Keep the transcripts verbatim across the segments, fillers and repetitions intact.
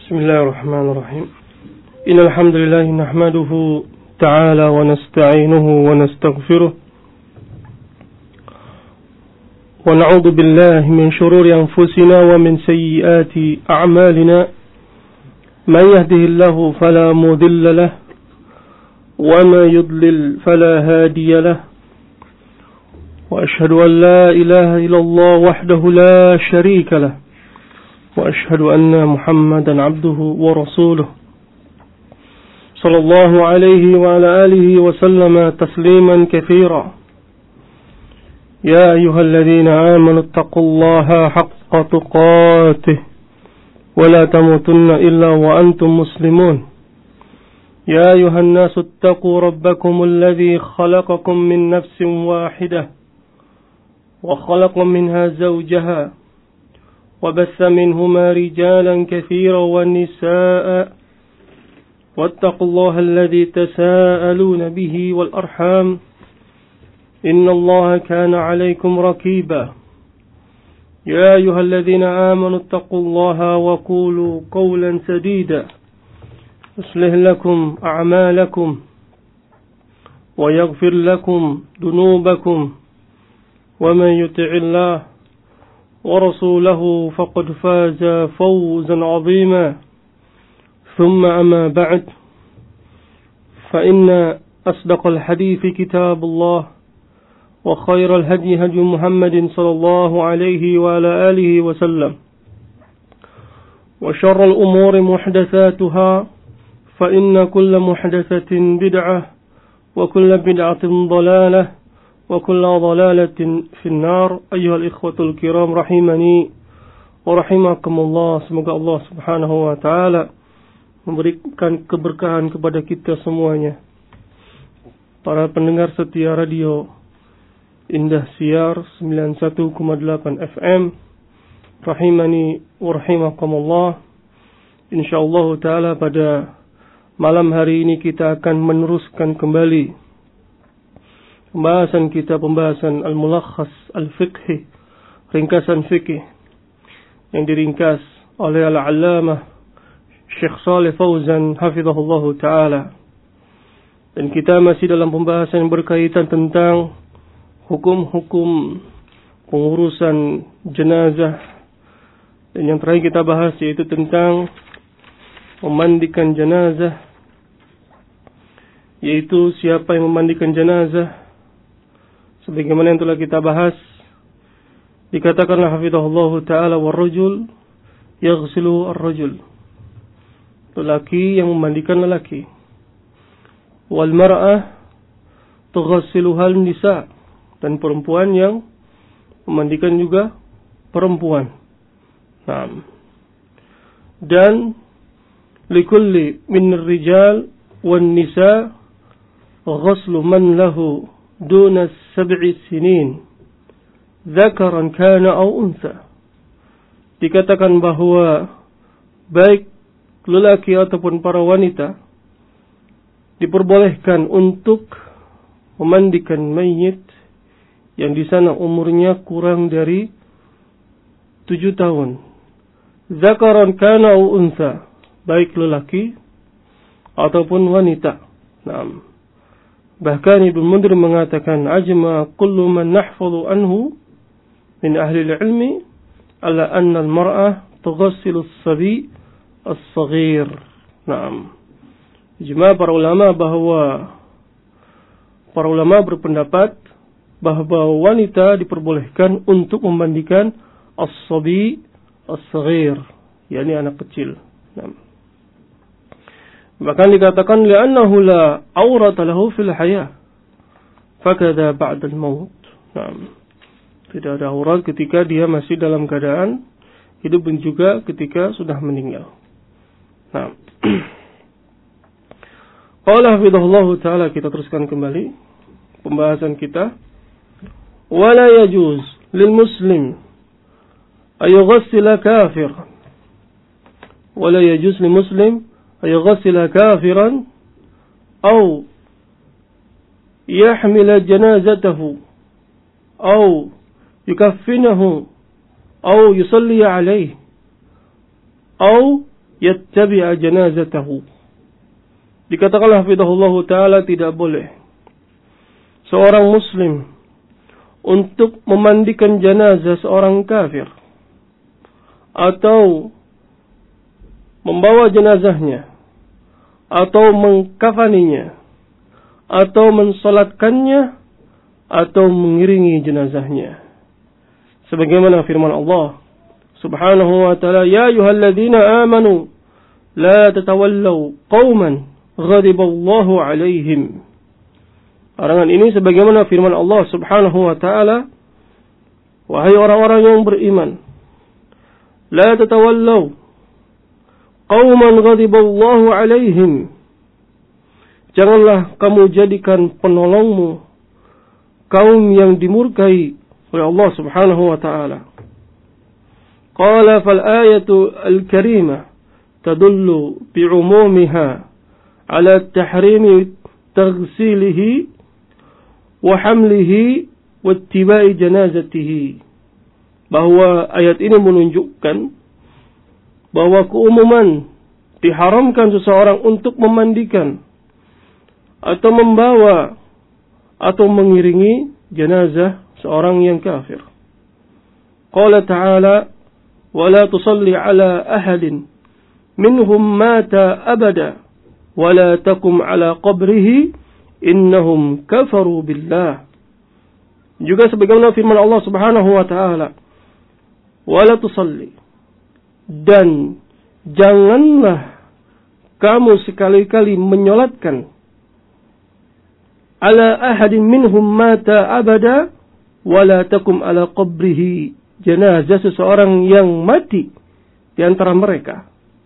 بسم الله الرحمن الرحيم إن الحمد لله نحمده تعالى ونستعينه ونستغفره ونعوذ بالله من شرور أنفسنا ومن سيئات أعمالنا من يهده الله فلا مضل له وما يضلل فلا هادي له وأشهد أن لا إله إلا الله وحده لا شريك له وأشهد أن محمدا عبده ورسوله صلى الله عليه وعلى آله وسلم تسليما كثيرا يا أيها الذين آمنوا اتقوا الله حق تقاته ولا تموتن إلا وأنتم مسلمون يا أيها الناس اتقوا ربكم الذي خلقكم من نفس واحدة وخلق منها زوجها وبث منهما رجالا كثيرا والنساء واتقوا الله الذي تساءلون به والأرحام إن الله كان عليكم رقيبا يا أيها الذين آمنوا اتقوا الله وقولوا قولا سديدا يصلح لكم أعمالكم ويغفر لكم ذنوبكم ومن يطع الله ورسوله فقد فاز فوزا عظيما ثم أما بعد فإن أصدق الحديث كتاب الله وخير الهدي هدي محمد صلى الله عليه وعلى آله وسلم وشر الأمور محدثاتها فإن كل محدثة بدعة وكل بدعة ضلالة وكل ضلالة في النار أيها الإخوة الكرام رحمني ورحمكم الله. Semoga Allah Subhanahu wa taala memberikan keberkahan kepada kita semuanya. Para pendengar setia radio Indah Siar sembilan puluh satu koma delapan F M, rahimani wa rahimakumullah. Insyaallah taala pada malam hari ini kita akan meneruskan kembali pembahasan kita, pembahasan Al-Mulakhas Al-Fiqhi, ringkasan fikih yang diringkas oleh Al-Allamah Syekh Shalih Fauzan hafizahullah ta'ala. Dan kita masih dalam pembahasan yang berkaitan tentang hukum-hukum pengurusan jenazah. Dan yang terakhir kita bahas yaitu tentang memandikan jenazah, yaitu siapa yang memandikan jenazah. Sebagaimana yang telah kita bahas, dikatakanlah hafizahullah ta'ala warrajul yaghsilu ar-rajul, lelaki yang memandikan lelaki, wal mar'ah tughsiluhal nisa, dan perempuan yang memandikan juga perempuan. Naam. Dan likulli min ar-rijal wan nisa ghaslu man lahu duna sab'i sinin dzakaran kana aw untha. Dikatakan bahwa baik lelaki ataupun para wanita diperbolehkan untuk memandikan mayit yang di sana umurnya kurang dari tujuh tahun. Dzakaran kana aw untha, baik lelaki ataupun wanita. Naam. Bahkan Ibnu Mundir mengatakan ajma kullu man nahfazu anhu min ahli al-ilmi ala anna al-mar'ah tughassilu as-sabi as-saghir. Naam. Ijma para ulama bahwa para ulama berpendapat bahwa wanita diperbolehkan untuk memandikan as-sabi as-saghir, yakni anak kecil. Naam. Bahkan dikatakan li'annahu la aurata lahu fil hayah fakadha ba'da al-maut. Naam. Tidak ada aurat ketika dia masih dalam keadaan hidup dan juga ketika sudah meninggal. Naam. Qala hafizahullah ta'ala, kita teruskan kembali pembahasan kita. Wala yajuz lil muslim ay yughassila kafir. Wala yajuz lil muslim يغسل كافرا أو يحمل جنازته أو يكفنه أو يصلي عليه أو yattabi'a janazatahu. Dikatakan hafizahullah ta'ala tidak boleh seorang muslim untuk memandikan jenazah seorang kafir atau membawa jenazahnya atau mengkafaninya atau mensolatkannya atau mengiringi jenazahnya. Sebagaimana firman Allah Subhanahu wa ta'ala, ya ayyuhalladzina amanu la tatawallaw qauman ghadiballahu alaihim. Larangan ini sebagaimana firman Allah Subhanahu wa ta'ala, wahai orang-orang yang beriman, la tatawallaw qauman ghadiballahu alaihim. Janganlah kamu jadikan penolongmu kaum yang dimurkai oleh Allah Subhanahu wa ta'ala. Qala fal ayatu al-karimah tadullu bi'umumiha ala tahrimi taghsilihi wa hamlihi wa ittiba'i janazatihi. Bahwa ayat ini menunjukkan bahwa keumuman diharamkan seseorang untuk memandikan atau membawa atau mengiringi jenazah seorang yang kafir. Qala ta'ala, wa la tusalli ala ahadin minhum mata abada wa la takum ala qabrihi innahum kafaru billah. Juga sebagaimana firman Allah Subhanahu wa ta'ala, wa la tusalli, dan janganlah kamu sekali-kali menyolatkan ala ahadin minhum mata abada wala takum ala qabrihi, jenazah seseorang yang mati di antara mereka.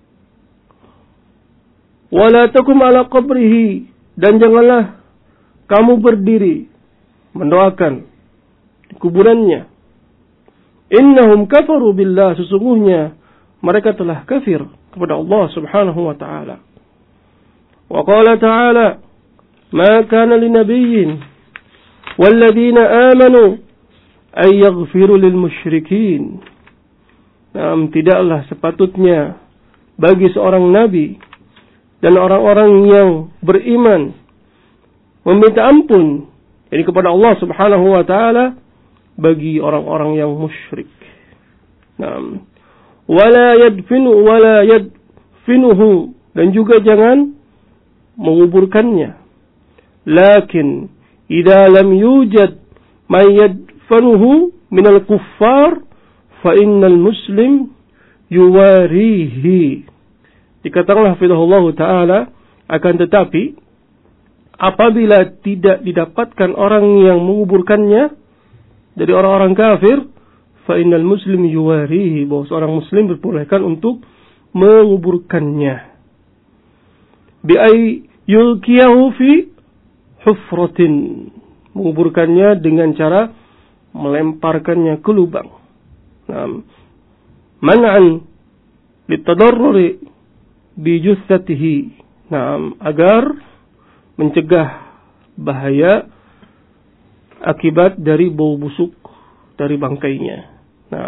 Wala takum ala qabrihi, dan janganlah kamu berdiri mendoakan di kuburannya. Innahum kafaru billah, sesungguhnya mereka telah kafir kepada Allah Subhanahu wa ta'ala. Wa qala ta'ala, ma kana linabiyyin walladzina amanu ay yaghfiru lil musyrikin. Nah, tidaklah sepatutnya bagi seorang nabi dan orang-orang yang beriman meminta ampun ini kepada Allah Subhanahu wa ta'ala bagi orang-orang yang musyrik. Nah, wala yadfinu wala yadfinuhu, dan juga jangan menguburkannya. Lakin idza lam yujad man yadfanuhu minal kuffar fa innal muslim yuwarihi. Dikatakan hafizahullah ta'ala, akan tetapi apabila tidak didapatkan orang yang menguburkannya dari orang-orang kafir, fa innal muslim yuwarihi, bahwa seorang muslim diperbolehkan untuk menguburkannya. Bi ay yulqiyahu fi hufratin, menguburkannya dengan cara melemparkannya ke lubang. Nah, man'an litadarruri bi jussatihi, nah, agar mencegah bahaya akibat dari bau busuk dari bangkainya. Nah,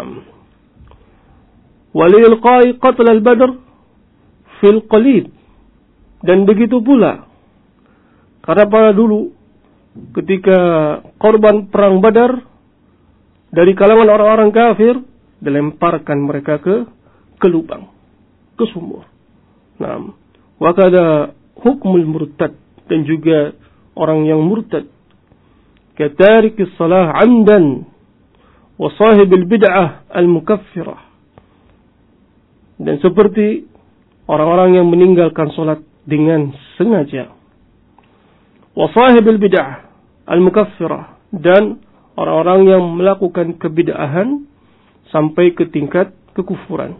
walilqa'i qatl al-badr fil qalib, dan begitu pula karena pada dulu ketika korban perang Badar dari kalangan orang-orang kafir, dilemparkan mereka ke ke lubang, ke sumur. Nah, wa kada hukmul murtad, dan juga orang yang murtad, katarikis salah amdan wa sahibil bid'ah al-mukaffirah, dan seperti orang-orang yang meninggalkan salat dengan sengaja, wa sahibil bid'ah al-mukaffirah, dan orang-orang yang melakukan kebid'ahan sampai ke tingkat kekufuran.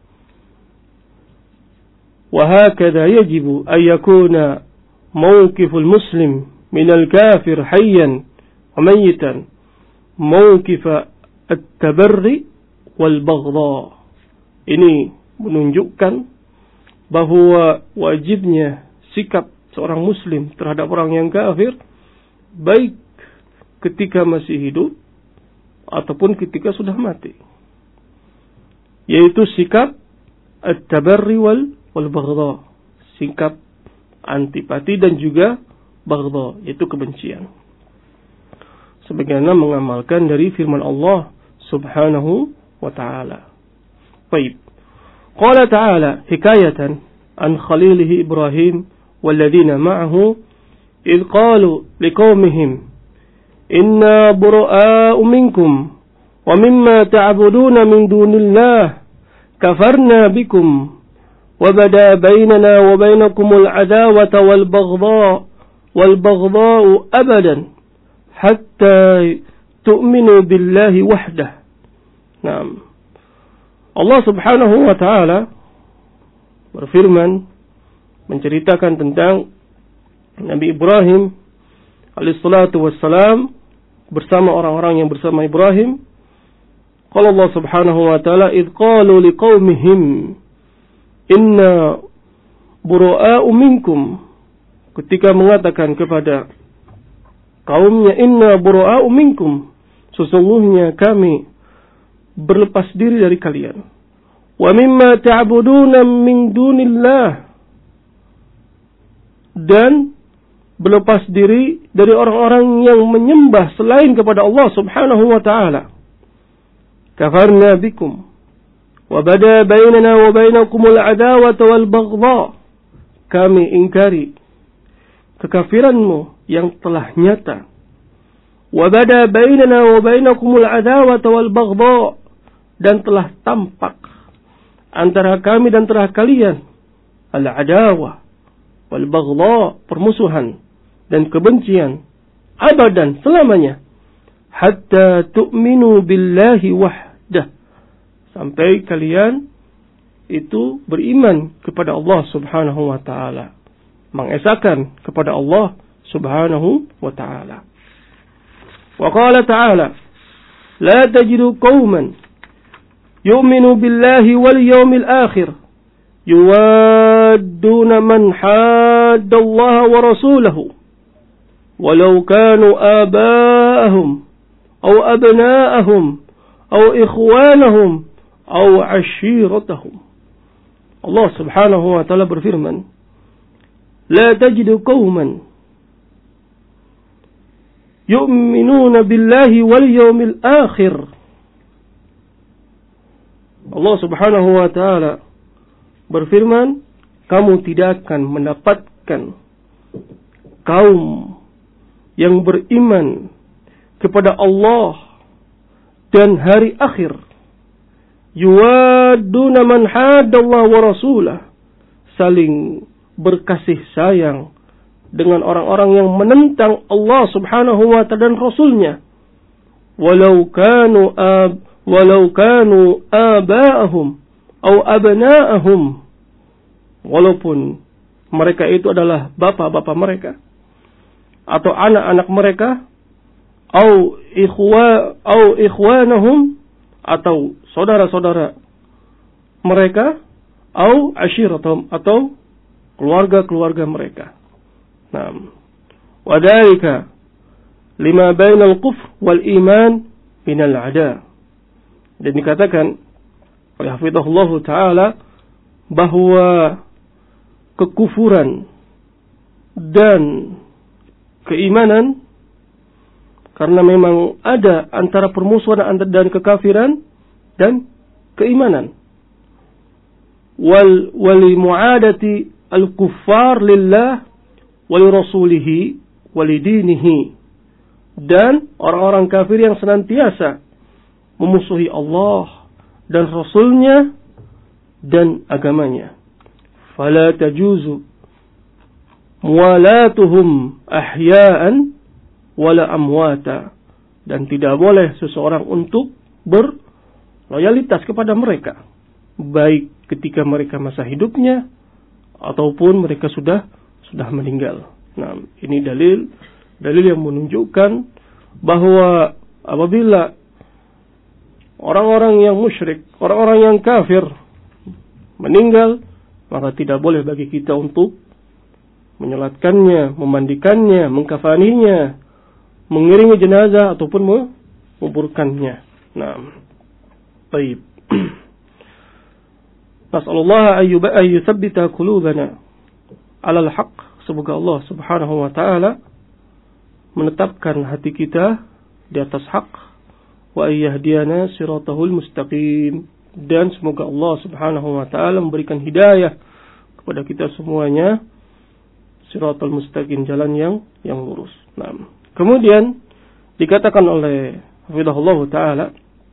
Wa hakadha yajibu an yakuna mawqiful muslim minal kafir hayyan wa mayyitan mawqif at-tabarri wal baghdha. Ini menunjukkan bahwa wajibnya sikap seorang muslim terhadap orang yang kafir, baik ketika masih hidup ataupun ketika sudah mati, yaitu sikap at-tabarri wal wal baghdha, sikap antipati dan juga baghdha, yaitu kebencian. Sebagaimana mengamalkan dari firman Allah Subhanahu wa ta'ala. Baik. Qala ta'ala hikayatan an khalilihi Ibrahim walladzina ma'ahu idh qalu liqaumihim inna bura'a'u minkum wa mimma ta'buduna min dunillah kafarna bikum wa bada bainana wa bainakumul adawata wal baghdha wal baghdha'u abadan hatta tu'minu billahi wahdah. Naam. Allah Subhanahu wa ta'ala berfirman menceritakan tentang Nabi Ibrahim alaihissalatu wassalam bersama orang-orang yang bersama Ibrahim. Qala Allah Subhanahu wa ta'ala idh qalu liqaumihim inna bura'a'u minkum, ketika mengatakan kepada kaumnya, inna bura'a'u minkum, sesungguhnya kami berlepas diri dari kalian. Wa mimma ta'buduna min dunillah, dan berlepas diri dari orang-orang yang menyembah selain kepada Allah Subhanahu wa ta'ala. Kafarna bikum wa bada bainana wa bainakumul adawata wal baghdha, kami ingkari kekafiranmu yang telah nyata. Wa bada bainana wa bainakumul adawata wal baghdha, dan telah tampak antara kami dan antara kalian al adawah wal baghdha, permusuhan dan kebencian, abadan, selamanya, hatta tu'minu billahi wahdah, sampai kalian itu beriman kepada Allah Subhanahu wa ta'ala, mengesahkan kepada Allah Subhanahu wa ta'ala. Wa qala ta'ala la tajidu qauman yu'minu billahi wal yawmil akhir yuwadduna man hadda Allah wa rasulahu walau kanu aba'ahum aw abna'ahum aw ikhwanahum aw ashiratahum. Allah Subhanahu wa ta'ala berfirman, la tajidu qauman yu'minuna billahi wal yawmil akhir. Allah Subhanahu wa ta'ala berfirman, kamu tidak akan mendapatkan kaum yang beriman kepada Allah dan hari akhir, yuwadduna man hadallahu wa rasulah, saling berkasih sayang dengan orang-orang yang menentang Allah Subhanahu wa ta'ala dan Rasulnya, walau kanu ab walau kanu aba'ahum atau abna'ahum, walaupun mereka itu adalah bapak-bapak mereka atau anak-anak mereka, atau ikhwa atau ikhwanahum, atau saudara-saudara mereka, atau ashiratum, atau keluarga-keluarga mereka. Naam. Wa dzalika lima bainal kufr wal iman minal ada. Dan dikatakan oleh hafizahullah ta'ala bahwa kekufuran dan keimanan, karena memang ada antara permusuhan dan kekafiran dan keimanan. Wal wali mu'adati al-kuffar lillah wali rasulihi wali dinihi, dan orang-orang kafir yang senantiasa memusuhi Allah dan Rasulnya dan agamanya. Fala tajuzu muwalatuhum ahya'an wala amwata, dan tidak boleh seseorang untuk berloyalitas kepada mereka, baik ketika mereka masa hidupnya ataupun mereka sudah sudah meninggal. Nah, ini dalil dalil yang menunjukkan bahwa apabila orang-orang yang musyrik, orang-orang yang kafir meninggal, maka tidak boleh bagi kita untuk menyolatkannya, memandikannya, mengkafaninya, mengiringi jenazah ataupun menguburkannya. Nah, baik. Nas'alullah ayyuthabbita qulubana 'alal haqq. Semoga Allah Subhanahu wa taala menetapkan hati kita di atas hak, wa ayyahdiyana siratahul mustaqim, dan semoga Allah Subhanahu wa taala memberikan hidayah kepada kita semuanya siratal mustaqim, jalan yang yang lurus. Nah, kemudian dikatakan oleh hafizahullah taala,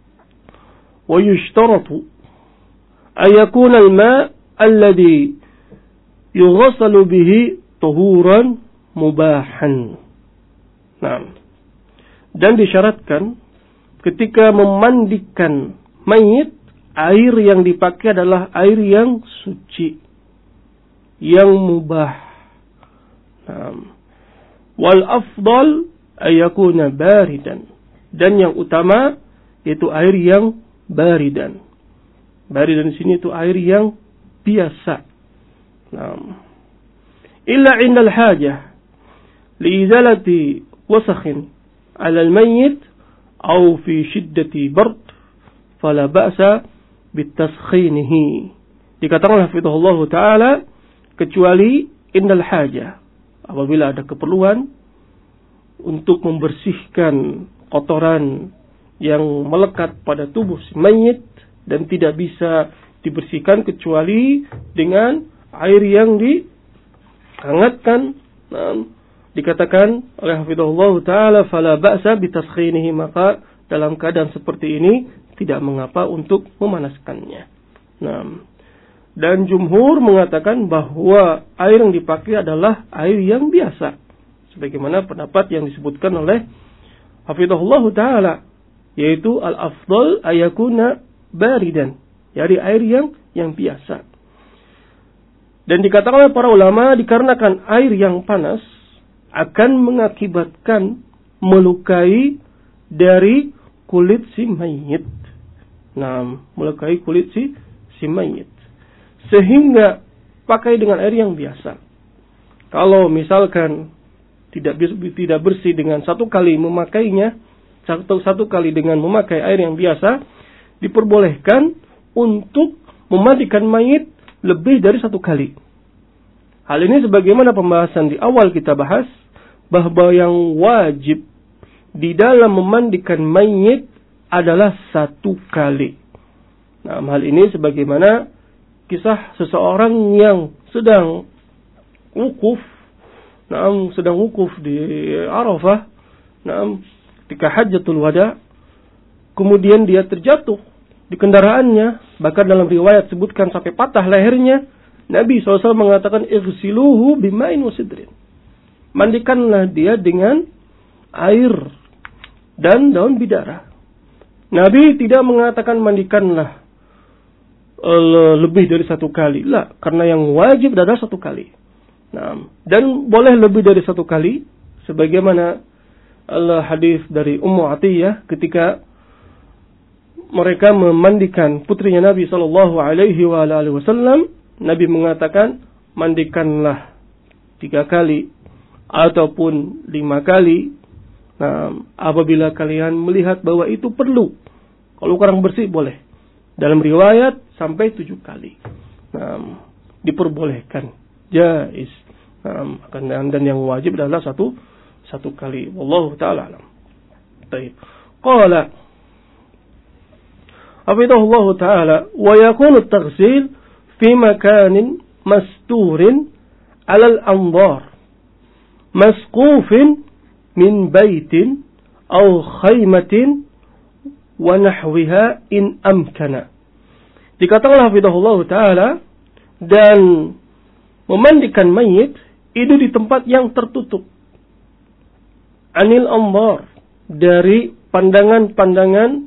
wa yushtaratu ay yakuna al-ma' alladhi yughassalu bihi tuhuran mubahan. Nah, dan disyaratkan ketika memandikan mayit, air yang dipakai adalah air yang suci, yang mubah. Nah, wal afdal ayakuna baridan, dan yang utama yaitu air yang baridan. Baridan di sini itu air yang biasa. Nah, illa indal hajah liizalati wasakhin ala al-mayyit aw fi shiddati bard fala ba'sa bitaskhinihi. Dikatakan hafizahullah taala, kecuali indal hajah, apabila ada keperluan untuk membersihkan kotoran yang melekat pada tubuh si mayit dan tidak bisa dibersihkan kecuali dengan air yang dihangatkan. Nah, dikatakan oleh hafizahullah taala fala ba'sa bitaskhinihi, maka dalam keadaan seperti ini tidak mengapa untuk memanaskannya. Nah, dan jumhur mengatakan bahwa air yang dipakai adalah air yang biasa, sebagaimana pendapat yang disebutkan oleh hafizahullah taala, yaitu al-afdal ayakuna baridan, dari air yang yang biasa. Dan dikatakan oleh para ulama, dikarenakan air yang panas akan mengakibatkan melukai dari kulit si mayit. Nah, melukai kulit si si mayit, sehingga pakai dengan air yang biasa. Kalau misalkan tidak tidak bersih dengan satu kali memakainya, satu satu kali dengan memakai air yang biasa, diperbolehkan untuk memandikan mayit lebih dari satu kali. Hal ini sebagaimana pembahasan di awal kita bahas, bahwa yang wajib di dalam memandikan mayit adalah satu kali. Nah, hal ini sebagaimana kisah seseorang yang sedang wukuf, nah, sedang wukuf di Arafah, nah, ketika Hajjatul Wada, kemudian dia terjatuh di kendaraannya, bahkan dalam riwayat sebutkan sampai patah lehernya. Nabi shallallahu alaihi wasallam mengatakan, "Ighsiluhu bima'in wa sidrin." Mandikanlah dia dengan air dan daun bidara. Nabi tidak mengatakan mandikanlah uh, lebih dari satu kali. Lah, karena yang wajib adalah satu kali. Nah, dan boleh lebih dari satu kali, sebagaimana uh, hadis dari Ummu Atiyah ketika mereka memandikan putrinya Nabi sallallahu alaihi wasallam. Nabi mengatakan, mandikanlah tiga kali ataupun lima kali. Nah, apabila kalian melihat bahwa itu perlu. Kalau kurang bersih boleh. Dalam riwayat sampai tujuh kali. Nah, diperbolehkan. Jaiz. Nah, dan yang wajib adalah satu satu kali. Wallahu ta'ala alam. Baik. Qala hafizahullah ta'ala, wa yakunu at-taghsil fi makanin masturin 'ala al-anbar masqufin min baitin aw khaymatin wa nahwiha in amkana. Dikatakan hafizahullah ta'ala, dan memandikan mayit itu di tempat yang tertutup, anil anbar, dari pandangan-pandangan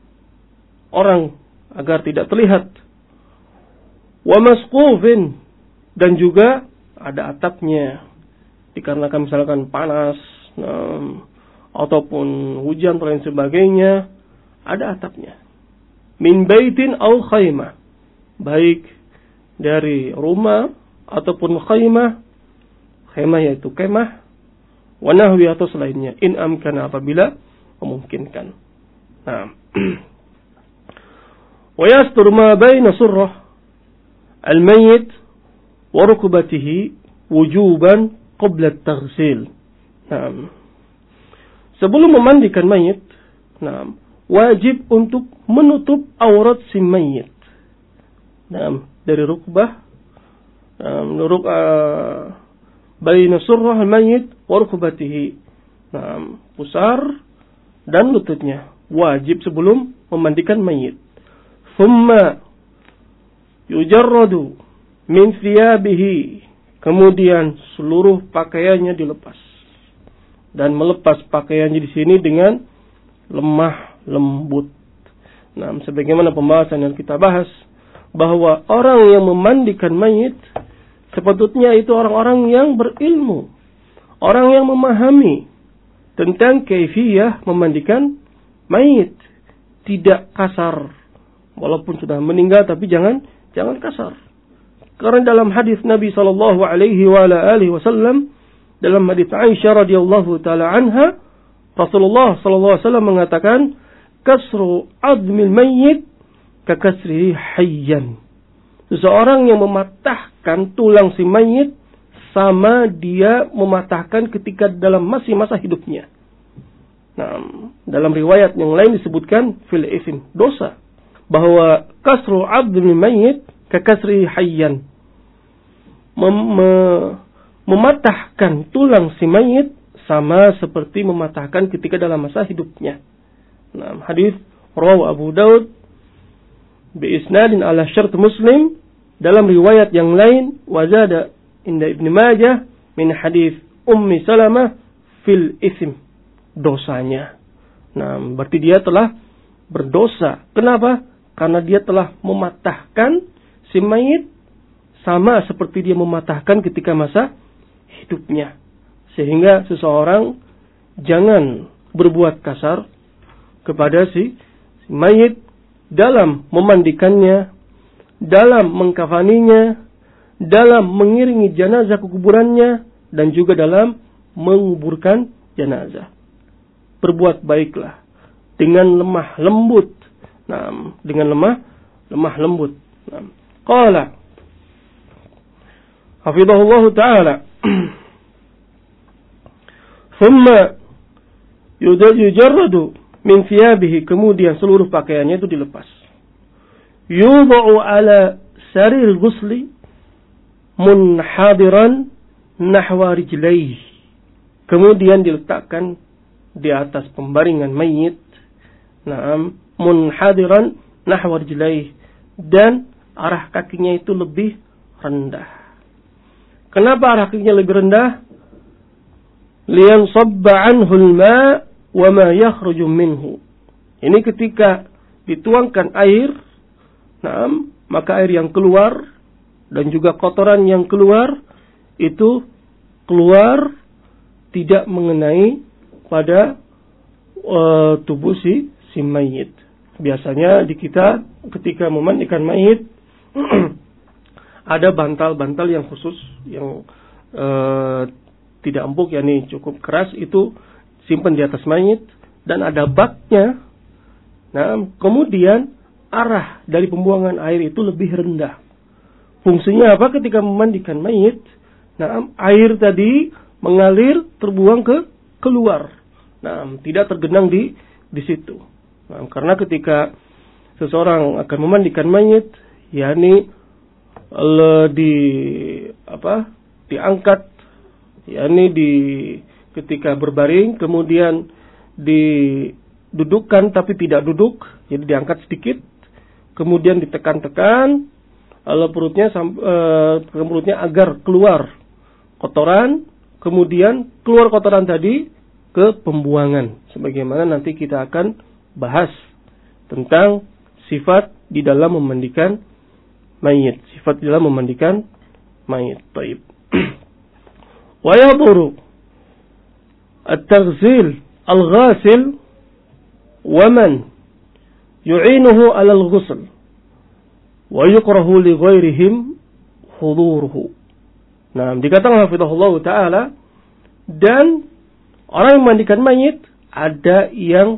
orang agar tidak terlihat, wa masqufin, dan juga ada atapnya, dikarenakan misalkan panas um, ataupun hujan dan lain sebagainya, ada atapnya. Min baitin au khaymah, baik dari rumah ataupun khaymah. Khaymah yaitu kemah, wa nahwi atau selainnya, in amkana, apabila memungkinkan. Nah, wa yastur ma baina surrah al-mayyit wa rukbatihi wujuban qabla at-taghsil. Nah, sebelum memandikan mayit, nah, wajib untuk menutup aurat si mayit. Nah, dari rukbah, nah, menurut uh, baina surrah al-mayyit wa rukbatihi. Nah, pusar dan lututnya wajib sebelum memandikan mayit. Thumma yujarradu min thiyabihi. Kemudian seluruh pakaiannya dilepas. Dan melepas pakaiannya di sini dengan lemah lembut. Nah, sebagaimana pembahasan yang kita bahas, bahwa orang yang memandikan mayit sepatutnya itu orang-orang yang berilmu, orang yang memahami tentang kaifiyah memandikan mayit, tidak kasar. Walaupun sudah meninggal, tapi jangan jangan kasar. Karena dalam hadis Nabi sallallahu alaihi wa ala alihi wasallam, dalam hadis Aisyah radhiyallahu taala anha, Rasulullah sallallahu alaihi wasallam mengatakan, kasru admil mayyit ka kasrihi hayyan. Seseorang yang mematahkan tulang si mayit sama dia mematahkan ketika dalam masih masa hidupnya. Nah, dalam riwayat yang lain disebutkan fil isim, dosa, bahwa kasru admil mayyit kekasri hayyan, Mem- me- mematahkan tulang si mayit sama seperti mematahkan ketika dalam masa hidupnya. Nah, hadis rawahu Abu Daud bi isnadin ala syart Muslim, dalam riwayat yang lain wazada inda Ibnu Majah min hadis Ummi Salamah fil ism, dosanya. Nah, berarti dia telah berdosa. Kenapa? Karena dia telah mematahkan si mayit sama seperti dia mematahkan ketika masa hidupnya. Sehingga seseorang jangan berbuat kasar kepada si, si mayit dalam memandikannya, dalam mengkafaninya, dalam mengiringi jenazah ke kuburannya, dan juga dalam menguburkan jenazah. Berbuat baiklah dengan lemah lembut. Nah, dengan lemah lemah lembut. Nah, qala hafizahullah ta'ala thumma yujarradu min thiyabihi, kemudian seluruh pakaiannya itu dilepas. Yudha'u ala sarir ghusli munhadiran nahwa rijlaihi, kemudian diletakkan di atas pembaringan mayit, na'am, munhadiran nahwa rijlaihi, dan arah kakinya itu lebih rendah. Kenapa arah kakinya lebih rendah? Liyansabba anhu al-ma' wa ma yakhruju minhu. Ini ketika dituangkan air, nah, maka air yang keluar dan juga kotoran yang keluar itu keluar tidak mengenai pada uh, tubuh si si mayit. Biasanya di kita ketika memandikan mayit ada bantal-bantal yang khusus yang uh, tidak empuk, yakni cukup keras, itu simpan di atas mayit, dan ada baknya. Nah, kemudian arah dari pembuangan air itu lebih rendah. Fungsinya apa ketika memandikan mayit? Nah, air tadi mengalir terbuang ke keluar. Nah, tidak tergenang di di situ. Nah, karena ketika seseorang akan memandikan mayit, yakni di apa? diangkat, yakni di ketika berbaring, kemudian didudukkan tapi tidak duduk, jadi diangkat sedikit, kemudian ditekan-tekan lalu perutnya uh, perutnya agar keluar kotoran, kemudian keluar kotoran tadi ke pembuangan, sebagaimana nanti kita akan bahas tentang sifat di dalam memandikan mayit, sifat di dalam memandikan mayit. Baik. Wa yadhuru at-taghsil al-ghasil wa man yu'inuhu 'ala al-ghusl wa yukrahu li ghairihim huduruhu. Nah, dikatakan hafizahullah taala, dan orang yang memandikan mayit ada yang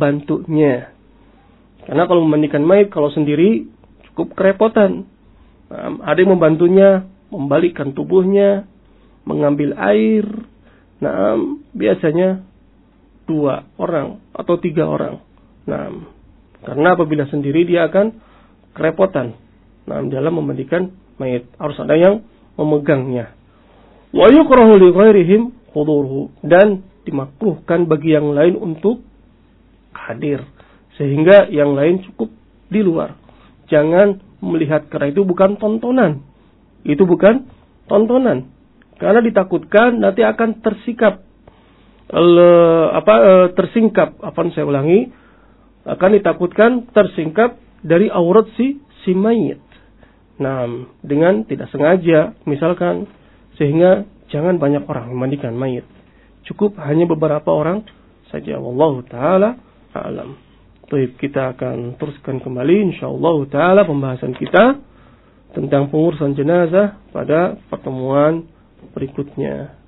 membantunya. Karena kalau memandikan mayit kalau sendiri cukup kerepotan. Nah, ada yang membantunya membalikkan tubuhnya, mengambil air. Nah, biasanya dua orang atau tiga orang. Nah, karena apabila sendiri dia akan kerepotan. Nah, dalam memandikan mayit harus ada yang memegangnya. Wa yukrahu li ghairihim huduruhu, dan dimakruhkan bagi yang lain untuk hadir, sehingga yang lain cukup di luar. Jangan melihat, karena itu bukan tontonan. Itu bukan tontonan. Karena ditakutkan nanti akan tersikap le, apa e, tersingkap, apa saya ulangi, akan ditakutkan tersingkap dari aurat si si mayit. Nah, dengan tidak sengaja misalkan, sehingga jangan banyak orang memandikan mayit. Cukup hanya beberapa orang saja. Wallahu taala a'lam. Baik, kita akan teruskan kembali insyaallah taala pembahasan kita tentang pengurusan jenazah pada pertemuan berikutnya.